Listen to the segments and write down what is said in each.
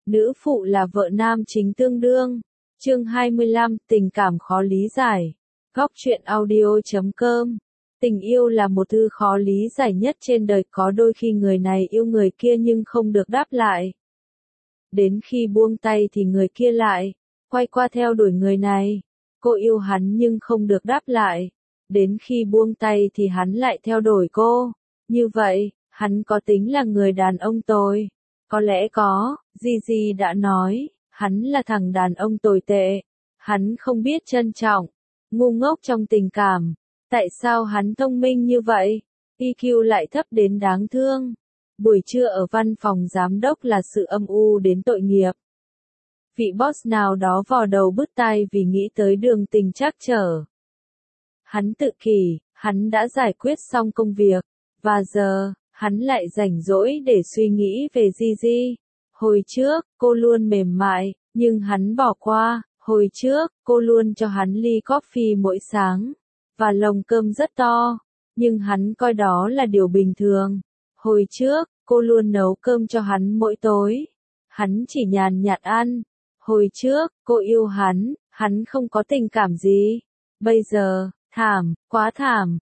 Nữ phụ là vợ nam chính tương đương. Chương 25, tình cảm khó lý giải. Góc truyện audio.com. Tình yêu là một thứ khó lý giải nhất trên đời, có đôi khi người này yêu người kia nhưng không được đáp lại. Đến khi buông tay thì người kia lại quay qua theo đuổi người này. Cô yêu hắn nhưng không được đáp lại. Đến khi buông tay thì hắn lại theo đuổi cô. Như vậy, hắn có tính là người đàn ông tồi? Có lẽ có, Gigi đã nói, hắn là thằng đàn ông tồi tệ. Hắn không biết trân trọng, ngu ngốc trong tình cảm. Tại sao hắn thông minh như vậy? EQ lại thấp đến đáng thương. Buổi trưa ở văn phòng giám đốc là sự âm u đến tội nghiệp. Vị boss nào đó vò đầu bứt tai vì nghĩ tới đường tình trắc trở. Hắn tự kỷ, hắn đã giải quyết xong công việc, và giờ, hắn lại rảnh rỗi để suy nghĩ về Gigi. Hồi trước, cô luôn mềm mại, nhưng hắn bỏ qua. Hồi trước, cô luôn cho hắn ly coffee mỗi sáng, và lồng cơm rất to, nhưng hắn coi đó là điều bình thường. Hồi trước, cô luôn nấu cơm cho hắn mỗi tối, hắn chỉ nhàn nhạt ăn. Hồi trước, cô yêu hắn không có tình cảm gì. Bây giờ, thảm, quá thảm,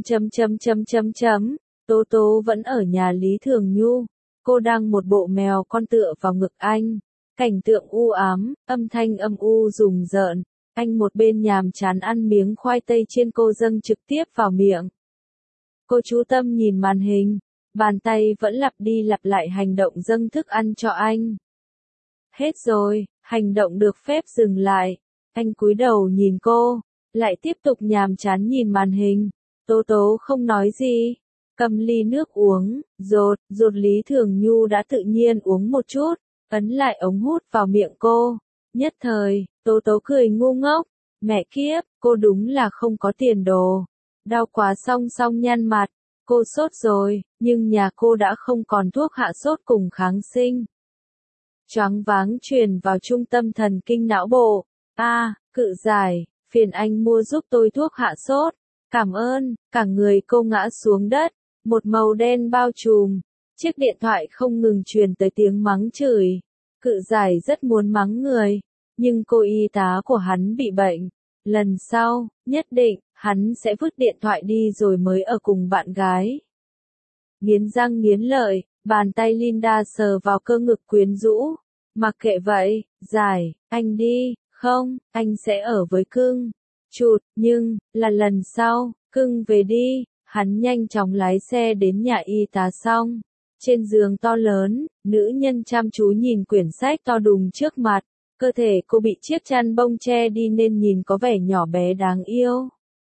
Tố Tố vẫn ở nhà Lý Thường Nhu. Cô đang một bộ mèo con tựa vào ngực anh. Cảnh tượng u ám, âm thanh âm u rùng rợn. Anh một bên nhàm chán ăn miếng khoai tây chiên cô dâng trực tiếp vào miệng. Cô chú tâm nhìn màn hình. Bàn tay vẫn lặp đi lặp lại hành động dâng thức ăn cho anh. Hết rồi, hành động được phép dừng lại. Anh cúi đầu nhìn cô, lại tiếp tục nhàm chán nhìn màn hình. Tố Tố không nói gì, cầm ly nước uống, rột Lý Thường Nhu đã tự nhiên uống một chút, ấn lại ống hút vào miệng cô. Nhất thời, Tố Tố cười ngu ngốc, mẹ kiếp, cô đúng là không có tiền đồ. Đau quá song nhăn mặt, cô sốt rồi, nhưng nhà cô đã không còn thuốc hạ sốt cùng kháng sinh. Choáng váng truyền vào trung tâm thần kinh não bộ. Cự giải, phiền anh mua giúp tôi thuốc hạ sốt. Cảm ơn. Cả người cô ngã xuống đất, một màu đen bao trùm. Chiếc điện thoại không ngừng truyền tới tiếng mắng chửi. Cự giải rất muốn mắng người, nhưng cô y tá của hắn bị bệnh. Lần sau, nhất định, hắn sẽ vứt điện thoại đi rồi mới ở cùng bạn gái. Nghiến răng nghiến lợi, bàn tay Linda sờ vào cơ ngực quyến rũ. Mặc kệ vậy, giải, anh đi, không, anh sẽ ở với cưng. Nhưng, là lần sau, cưng về đi. Hắn nhanh chóng lái xe đến nhà y tá xong. Trên giường to lớn, nữ nhân chăm chú nhìn quyển sách to đùng trước mặt. Cơ thể cô bị chiếc chăn bông che đi nên nhìn có vẻ nhỏ bé đáng yêu.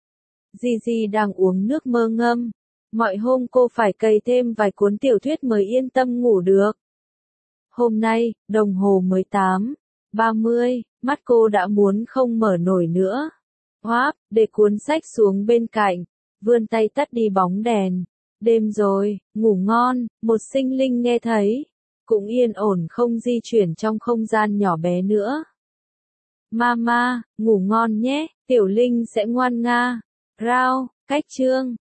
Gigi đang uống nước mơ ngâm. Mọi hôm cô phải cày thêm vài cuốn tiểu thuyết mới yên tâm ngủ được. Hôm nay, đồng hồ mới 8:30, mắt cô đã muốn không mở nổi nữa. Để cuốn sách xuống bên cạnh, vươn tay tắt đi bóng đèn. Đêm rồi, ngủ ngon, một sinh linh nghe thấy, cũng yên ổn không di chuyển trong không gian nhỏ bé nữa. Mama, ngủ ngon nhé, tiểu linh sẽ ngoan nga. Rao, cách chương.